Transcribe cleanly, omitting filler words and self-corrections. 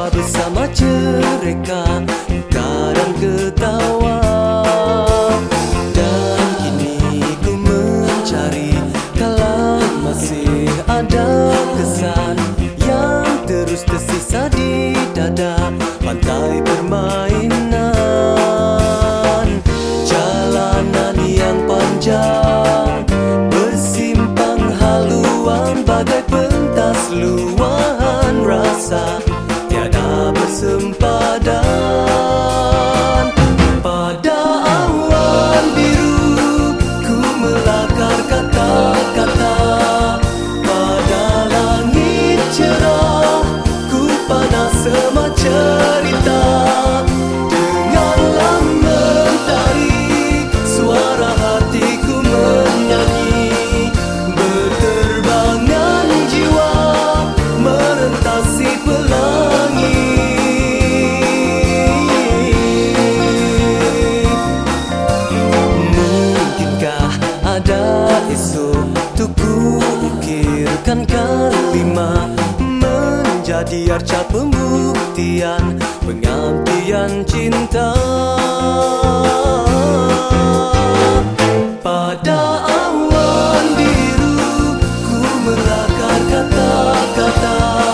tawa bersama cereka, kadang ketawa. Dan kini ku mencari kalau masih ada kesan yang terus tersisa di dada. Pantai permainan, jalanan yang panjang, bersimpang haluan bagai pentas luahan rasa, tiada bersempadan. Pada awan biru ku melakar kata-kata, pada langit cerah ku panas semua cerita. Dengarlah mentari, suara hatiku menyanyi, berterbangan jiwa merentasi pelangi. Mungkinkah ada esok untuk ku ukirkan kalimat menjadi arca pembuktian pengabdian cinta. Pada awan biru ku melakar kata-kata,